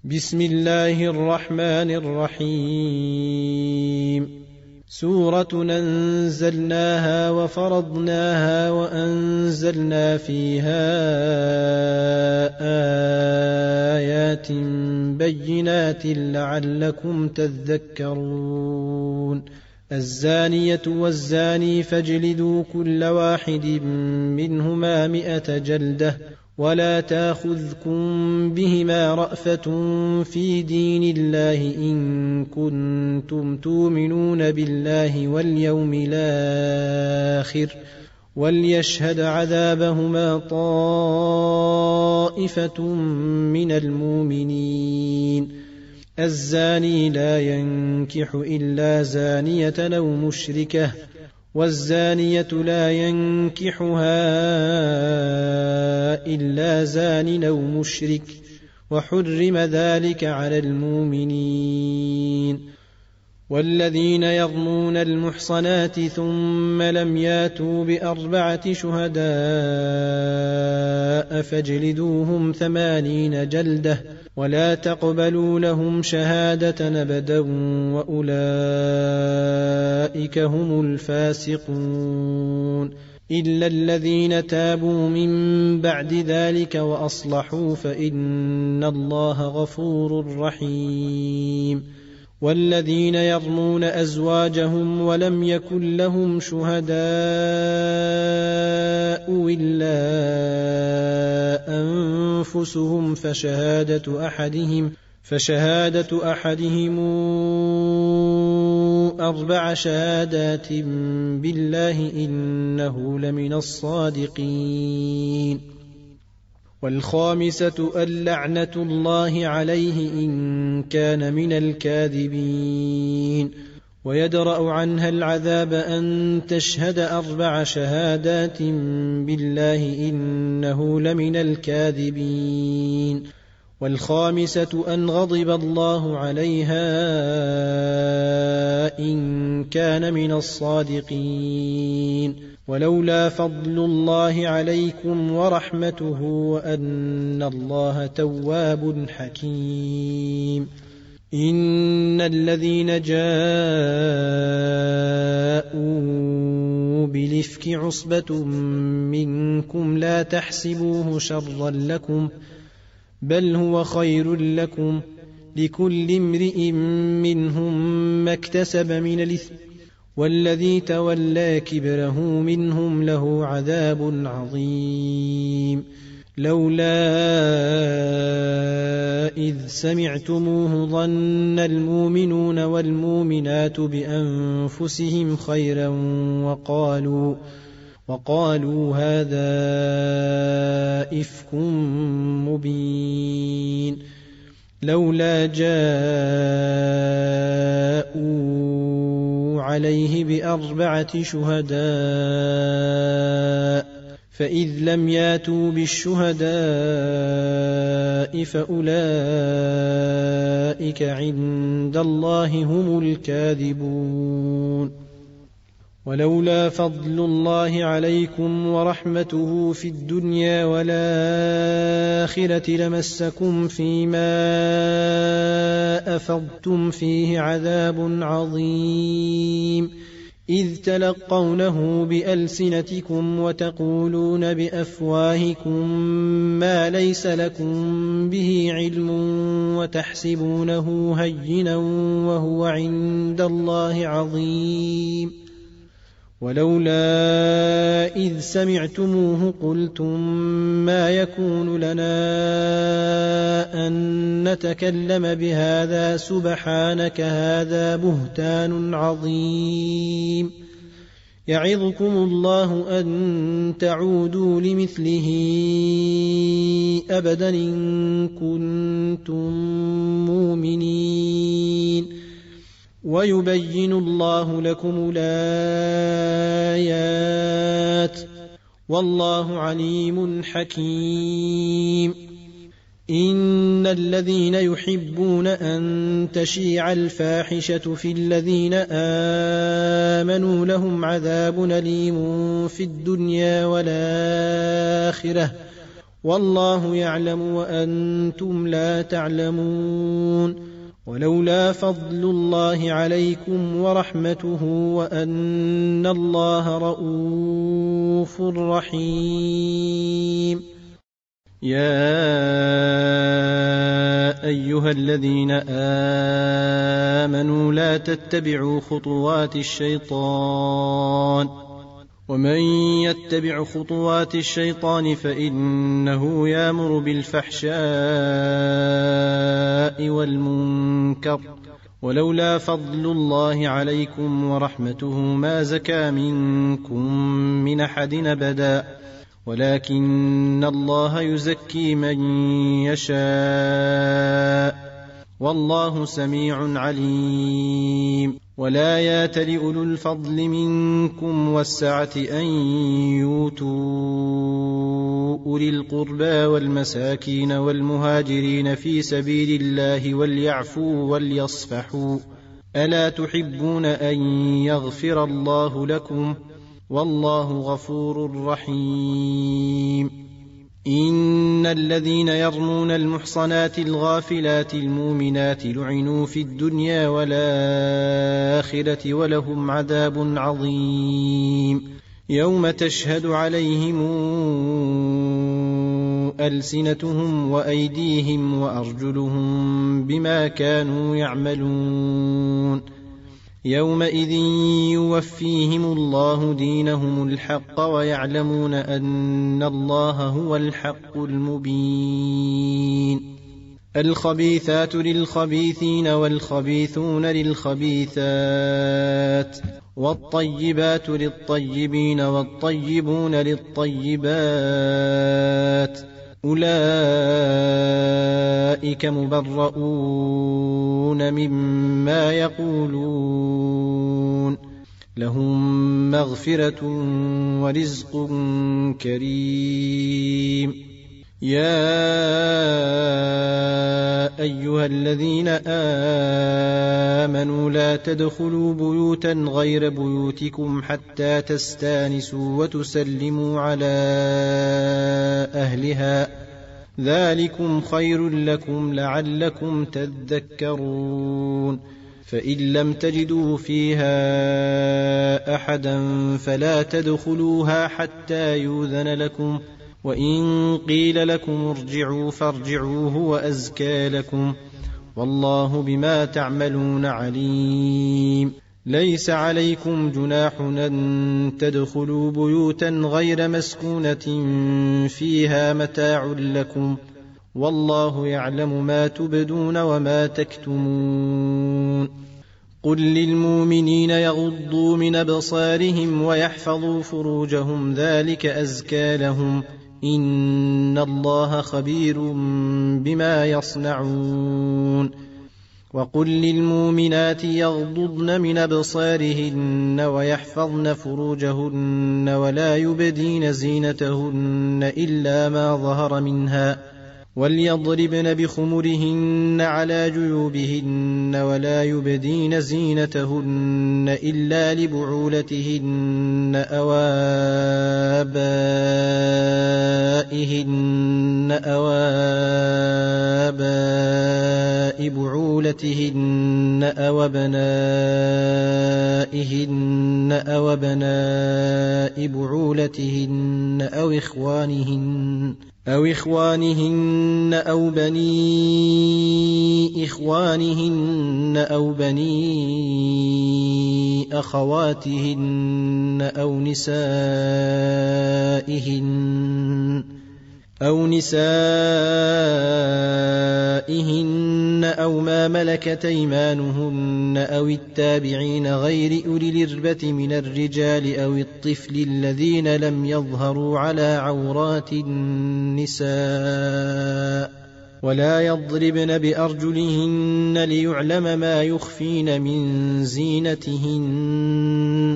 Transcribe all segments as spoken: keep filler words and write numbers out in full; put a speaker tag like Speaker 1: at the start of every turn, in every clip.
Speaker 1: بسم الله الرحمن الرحيم. سورة أنزلناها وفرضناها وأنزلنا فيها آيات بينات لعلكم تذكرون. الزانية والزاني فاجلدوا كل واحد منهما مئة جلدة ولا تاخذكم بهما رأفة في دين الله إن كنتم تؤمنون بالله واليوم الآخر وليشهد عذابهما طائفة من المؤمنين. الزاني لا ينكح إلا زانية أو مشركة والزانية لا ينكحها إلا زان أو مشرك وحرم ذلك على المؤمنين. والذين يرمون المحصنات ثم لم ياتوا بأربعة شهداء فاجلدوهم ثمانين جلدة ولا تقبلوا لهم شهادة أبدا وأولئك هم الفاسقون. إلا الذين تابوا من بعد ذلك وأصلحوا فإن الله غفور رحيم. والذين يرمون أزواجهم ولم يكن لهم شهداء إلا أنفسهم فشهادة أحدهم فشهادة أحدهم أربع شهادات بالله إنه لمن الصادقين. والخامسة اللعنة الله عليه إن كان من الكاذبين. ويدرأ عنها العذاب أن تشهد أربع شهادات بالله إنه لمن الكاذبين. والخامسة أن غضب الله عليها إن كان من الصادقين. ولولا فضل الله عليكم ورحمته وأن الله تواب حكيم. إن الذين جاءوا بالإفك عصبة منكم لا تحسبوه شرا لكم بل هو خير لكم لكل امرئ منهم ما اكتسب من الإثم والذي تولى كبره منهم له عذاب عظيم. لولا إذ سمعتموه ظن المؤمنون والمؤمنات بأنفسهم خيرا وقالوا وقالوا هذا إفك مبين. لولا جاءوا عليه بأربعة شهداء فإذ لم ياتوا بالشهداء فأولئك عند الله هم الكاذبون. ولولا فضل الله عليكم ورحمته في الدنيا والآخرة لمسكم فيما أفضتم فيه عذاب عظيم إذ تلقونه بألسنتكم وتقولون بأفواهكم ما ليس لكم به علم وتحسبونه هينا وهو عند الله عظيم. ولولا إذ سمعتموه قلتم ما يكون لنا أن نتكلم بهذا سبحانك هذا بهتان عظيم. يعظكم الله أن تعودوا لمثله أبدا إن كنتم مؤمنين. ويبين الله لكم الآيات والله عليم حكيم. إن الذين يحبون أن تشيع الفاحشة في الذين آمنوا لهم عذاب أليم في الدنيا والآخرة والله يعلم وأنتم لا تعلمون. ولولا فضل الله عليكم ورحمته وأن الله رؤوف رحيم. يا أيها الذين آمنوا لا تتبعوا خطوات الشيطان، ومن يتبع خطوات الشيطان فإنه يأمر بالفحشاء والمنكر، ولولا فضل الله عليكم ورحمته ما زكى منكم من أحد أبدا، ولكن الله يزكي من يشاء، والله سميع عليم. ولا يأتل أولو الفضل منكم والسعة أن يؤتوا أولي القربى والمساكين والمهاجرين في سبيل الله وليعفوا وليصفحوا، ألا تحبون أن يغفر الله لكم؟ والله غفور رحيم. إن الذين يرمون المحصنات الغافلات المؤمنات لعنوا في الدنيا والآخرة ولهم عذاب عظيم، يوم تشهد عليهم ألسنتهم وأيديهم وأرجلهم بما كانوا يعملون، يومئذ يوفيهم الله دينهم الحق ويعلمون أن الله هو الحق المبين. الخبيثات للخبيثين والخبيثون للخبيثات، والطيبات للطيبين والطيبون للطيبات، أولئك مبرؤون مما يقولون، لهم مغفرة ورزق كريم. يا أيها الذين آمنوا لا تدخلوا بيوتا غير بيوتكم حتى تستانسوا وتسلموا على أهلها، ذلكم خير لكم لعلكم تذكرون. فإن لم تجدوا فيها أحدا فلا تدخلوها حتى يؤذن لكم، وإن قيل لكم ارجعوا فارجعوا هو أزكى لكم، والله بما تعملون عليم. ليس عليكم جناح أن تدخلوا بيوتا غير مسكونة فيها متاع لكم، والله يعلم ما تبدون وما تكتمون. قل للمؤمنين يغضوا من أبصارهم ويحفظوا فروجهم ذلك أزكى لهم، إن الله خبير بما يصنعون. وقل للمؤمنات يغضضن من أبصارهن ويحفظن فروجهن ولا يبدين زينتهن إلا ما ظهر منها، وليضربن بخمرهن على جيوبهن ولا يبدين زينتهن إلا لبعولتهن أو آبائهن أو آباء بعولتهن أو أبنائهن أو أبناء بعولتهن أو إخوانهن أو إخوانهن أو بني إخوانهن أو بني أخواتهن أو نسائهن أو نسائهن أو ما ملكت أيمانهن أو التابعين غير أولي الإربة من الرجال أو الطفل الذين لم يظهروا على عورات النساء، ولا يضربن بأرجلهن ليعلم ما يخفين من زينتهن.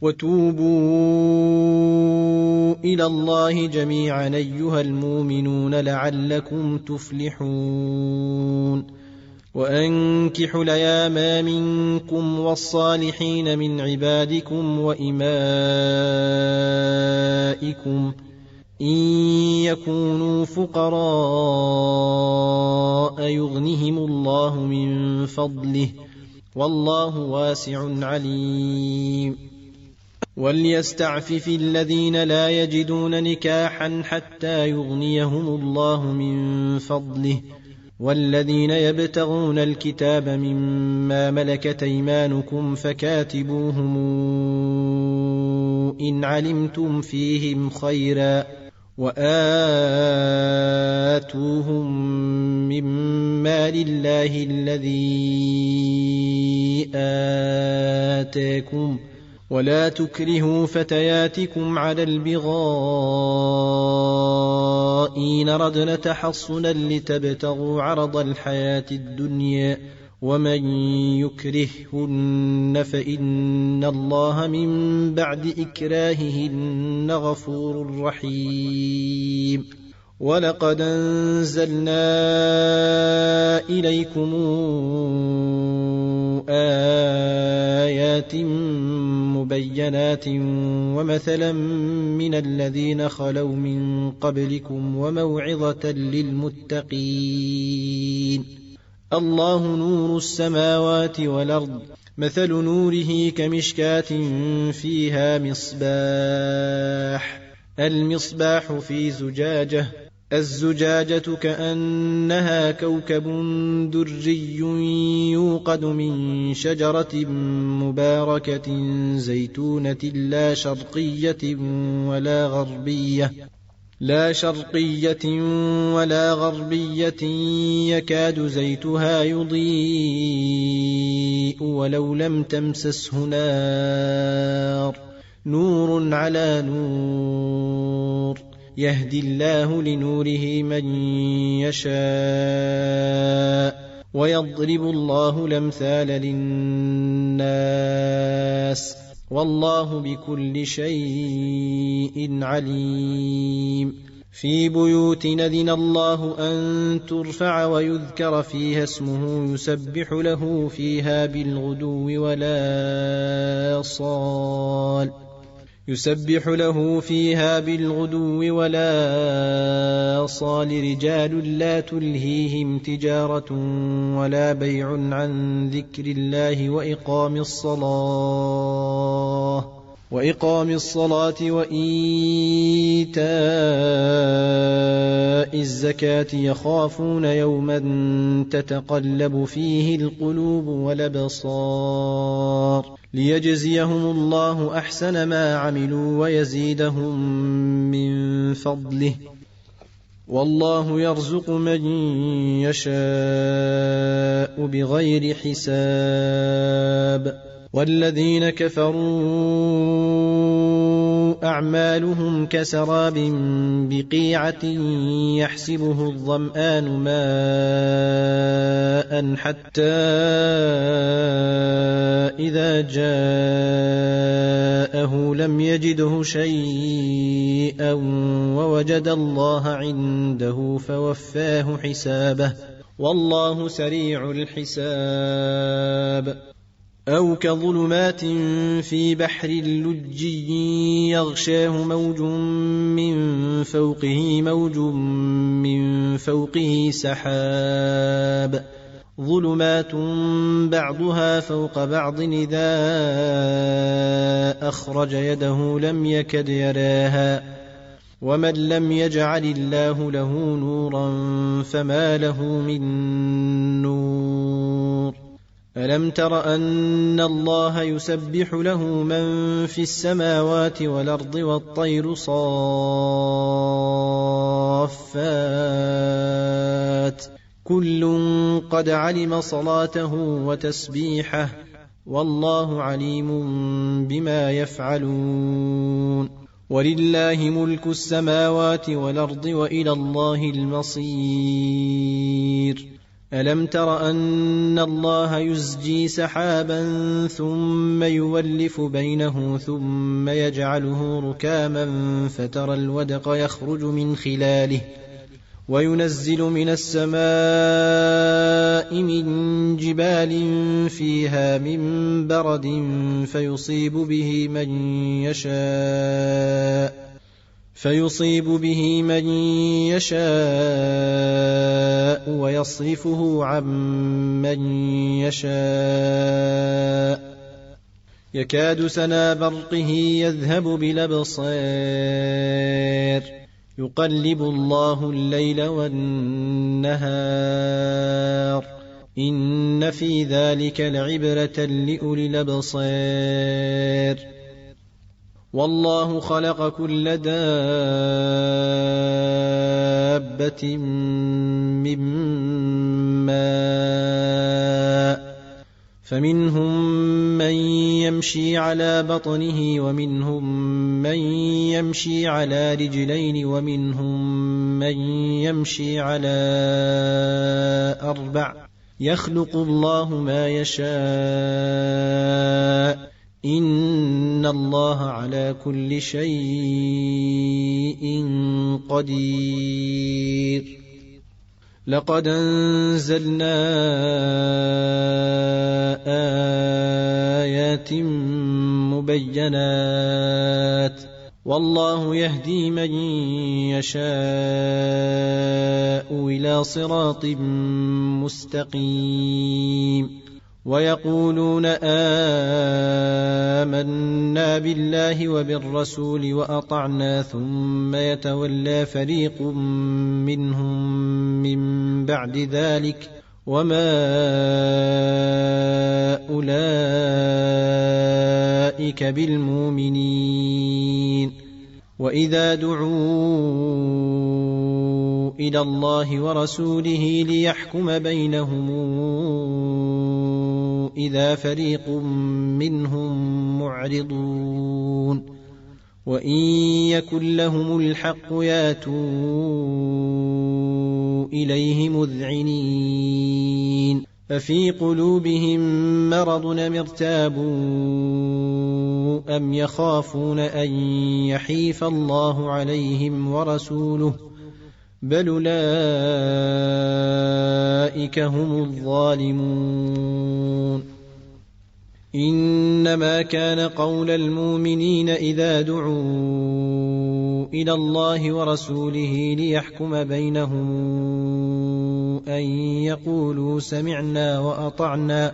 Speaker 1: وتوبوا إلى الله جميعا أيها المؤمنون لعلكم تفلحون. وأنكحوا الأيام منكم والصالحين من عبادكم وإمائكم إن يكونوا فقراء يغنهم الله من فضله والله واسع عليم وليستعفف الذين لا يجدون نكاحا حتى يغنيهم الله من فضله والذين يبتغون الكتاب مما ملكت أيمانكم فكاتبوهم إن علمتم فيهم خيرا وآتوهم مما لله الذي آتاكم ولا تكرهوا فتياتكم على البغاء إن ردنا تحصنا لتبتغوا عرض الحياة الدنيا ومن يكرههن فإن الله من بعد إكراههن غفور رحيم ولقد أنزلنا إليكم آيات مبينات ومثلا من الذين خلوا من قبلكم وموعظة للمتقين الله نور السماوات والأرض مثل نوره كمشكاة فيها مصباح المصباح في زجاجة الزجاجة كأنها كوكب دري يوقد من شجرة مباركة زيتونة لا شرقية ولا غربية لا شرقية ولا غربية يكاد زيتها يضيء ولو لم تمسسه نار نور على نور يهدي الله لنوره من يشاء ويضرب الله الأمثال للناس والله بكل شيء عليم في بيوت أذن الله أن ترفع ويذكر فيها اسمه يسبح له فيها بالغدو ولا صال يسبح له فيها بالغدو ولا صال رجال لا تلهيهم تجارة ولا بيع عن ذكر الله وإقام الصلاة وإقام الصلاة وإيتاء الزكاة يخافون يوما تتقلب فيه القلوب والأبصار ليجزيهم الله أحسن ما عملوا ويزيدهم من فضله والله يرزق من يشاء بغير حساب والذين كفروا أعمالهم كسراب بقيعة يحسبه الظمآن ماء حتى إذا جاءه لم يجده شيئا ووجد الله عنده فوفاه حسابه والله سريع الحساب أو كظلمات في بحر لجي يغشاه موج من فوقه موج من فوقه سحاب ظلمات بعضها فوق بعض إذا أخرج يده لم يكد يراها ومن لم يجعل الله له نورا فما له من نور ألم تر أن الله يسبح له من في السماوات والأرض والطير صافات كل قد علم صلاته وتسبيحه والله عليم بما يفعلون ولله ملك السماوات والأرض وإلى الله المصير ألم تر أن الله يزجي سحابا ثم يولف بينه ثم يجعله ركاما فترى الودق يخرج من خلاله وينزل من السماء من جبال فيها من برد فيصيب به من يشاء فيصيب به من يشاء ويصرفه عن من يشاء يكاد سنا برقه يذهب بالأبصار يقلب الله الليل والنهار إن في ذلك لعبرة لأولي الأبصار والله خلق كل دابة من ماء فمنهم من يمشي على بطنه ومنهم من يمشي على رجلين ومنهم من يمشي على أربع يخلق الله ما يشاء إن الله على كل شيء قدير لقد أنزلنا آيات مبينات والله يهدي من يشاء إلى صراط مستقيم ويقولون آمنا بالله وبالرسول وأطعنا ثم يتولى فريق منهم من بعد ذلك وما أولئك بالمؤمنين وإذا دعوا إلى الله ورسوله ليحكم بينهم إذا فريق منهم معرضون وإن يكن لهم الحق ياتوا إليه مذعنين أفي قلوبهم مرض أم ارتابوا أم يخافون أن يحيف الله عليهم ورسوله بل أولئك هم الظالمون إنما كان قول المؤمنين إذا دعوا إلى الله ورسوله ليحكم بينهم أن يقولوا سمعنا وأطعنا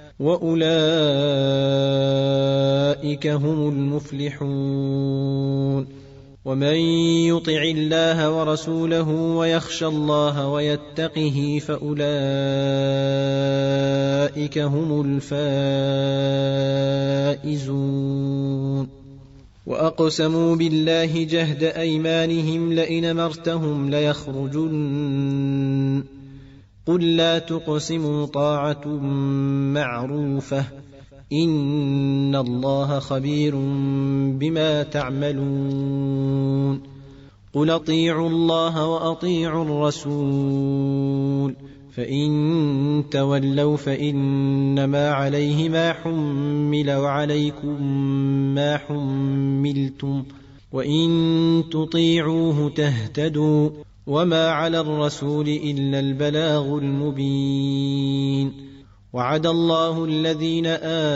Speaker 1: وأولئك هم المفلحون ومن يطع الله ورسوله ويخشى الله ويتقه فأولئك هم الفائزون وأقسموا بالله جهد أيمانهم لئن أمرتهم ليخرجن قل لا تقسموا طاعة معروفة إن الله خبير بما تعملون قل أطيعوا الله وأطيعوا الرسول فإن تولوا فإنما عليه ما حمل وعليكم ما حملتم وإن تطيعوه تهتدوا وما على الرسول إلا البلاغ المبين وعد الله الذين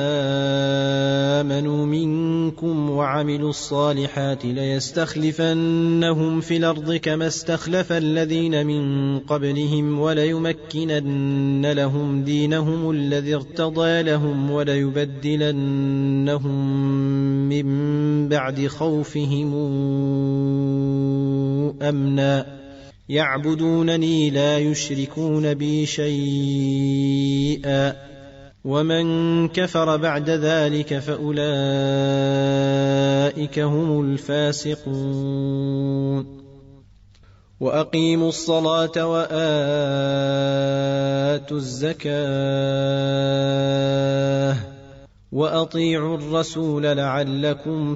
Speaker 1: آمنوا منكم وعملوا الصالحات ليستخلفنهم في الأرض كما استخلف الذين من قبلهم وليمكنن لهم دينهم الذي ارتضى لهم وليبدلنهم من بعد خوفهم أمنا يعبدونني لا يشركون بي شيئا ومن كفر بعد ذلك فأولئك هم الفاسقون وأقيموا الصلاة وآتوا الزكاة وأطيعوا الرسول لعلكم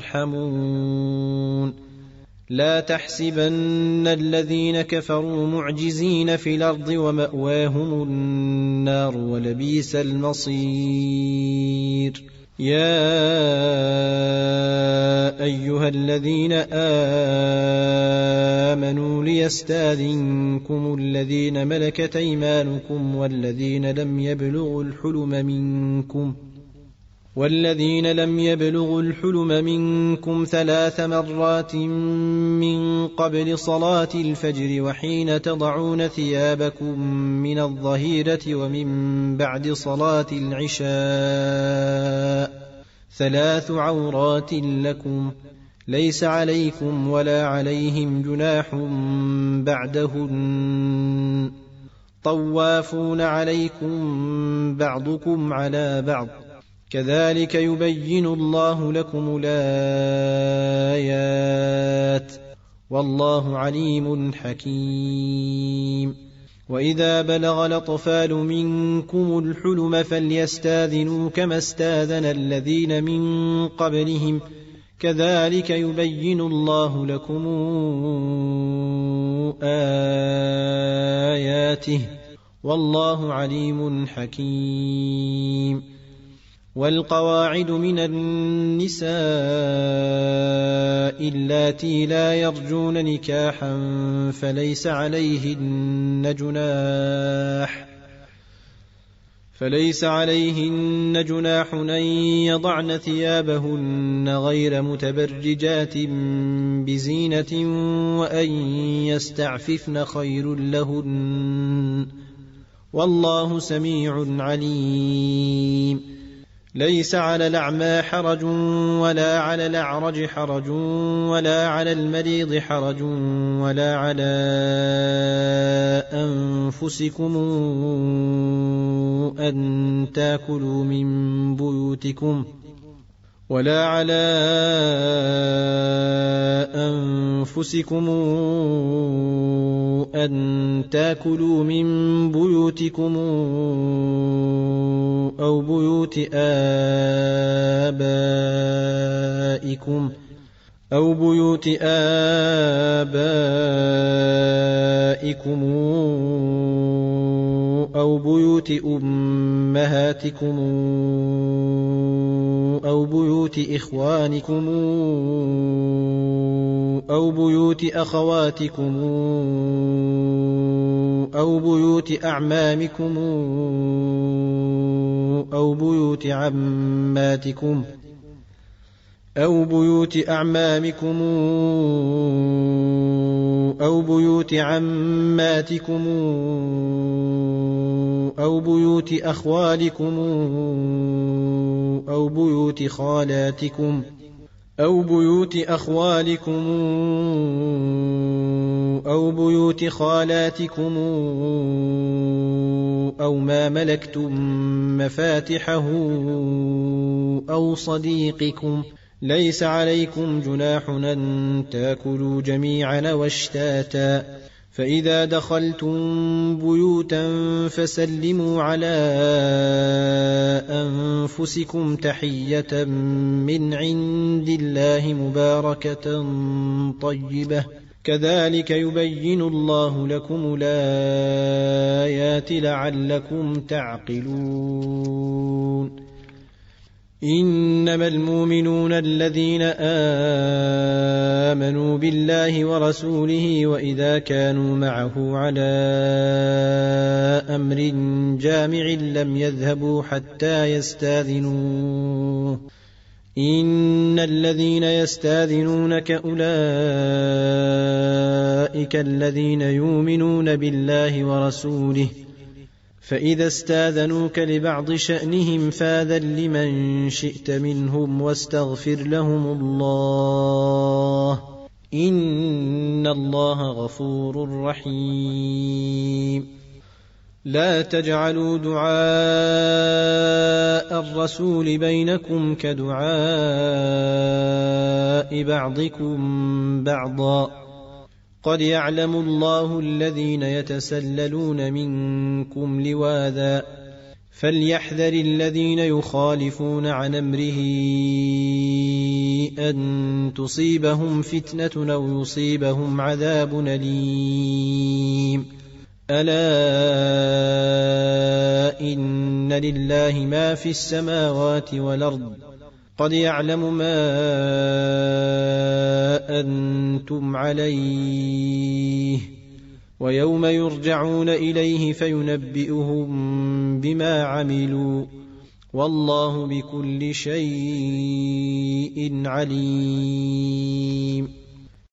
Speaker 1: ترحمون لا تحسبن الذين كفروا معجزين في الأرض ومأواهم النار ولبئس المصير يا أيها الذين آمنوا ليستاذنكم الذين ملكت أيمانكم والذين لم يبلغوا الحلم منكم والذين لم يبلغوا الحلم منكم ثلاث مرات من قبل صلاة الفجر وحين تضعون ثيابكم من الظهيرة ومن بعد صلاة العشاء ثلاث عورات لكم ليس عليكم ولا عليهم جناح بعدهن طوافون عليكم بعضكم على بعض كذلك يبين الله لكم الآيات والله عليم حكيم. وإذا بلغ الأطفال منكم الحلم فليستاذنوا كما استاذن الذين من قبلهم كذلك يبين الله لكم آياته والله عليم حكيم. والقواعد من النساء اللاتي لا يرجون نكاحا فليس عليهن جناح فليس عليهن جناح أن يضعن ثيابهن غير متبرجات بزينة وأن يستعففن خير لهن والله سميع عليم. ليس على الأعمى حرج ولا على الأعرج حرج ولا على المريض حرج ولا على أنفسكم أن تأكلوا من بيوتكم ولا على أنفسكم أن تأكلوا من بيوتكم أو بيوت آبائكم أو بيوت آبائكم أو بيوت أمهاتكم أو بيوت إخوانكم أو بيوت أخواتكم أو بيوت أعمامكم أو بيوت عماتكم أو بيوت أعمامكم أو بيوت عماتكم أو بيوت أخوالكم أو بيوت خالاتكم أو بيوت أخوالكم أو بيوت خالاتكم أو ما ملكتم مفاتحه أو صديقكم ليس عليكم جناح أن تأكلوا جميعا واشتاتا فإذا دخلتم بيوتا فسلموا على أنفسكم تحية من عند الله مباركة طيبة كذلك يبين الله لكم الآيات لعلكم تعقلون. إنما المؤمنون الذين آمنوا بالله ورسوله وإذا كانوا معه على أمر جامع لم يذهبوا حتى يستاذنوه إن الذين يستاذنونك أولئك الذين يؤمنون بالله ورسوله فإذا استاذنوك لبعض شأنهم فاذن لمن شئت منهم واستغفر لهم الله إن الله غفور رحيم. لا تجعلوا دعاء الرسول بينكم كدعاء بعضكم بعضا قد يعلم الله الذين يتسللون منكم لواذا فليحذر الذين يخالفون عن أمره أن تصيبهم فتنة أو يصيبهم عذاب أليم. ألا إن لله ما في السماوات والأرض قد يعلم ما أنتم عليه ويوم يرجعون إليه فينبئهم بما عملوا والله بكل شيء عليم.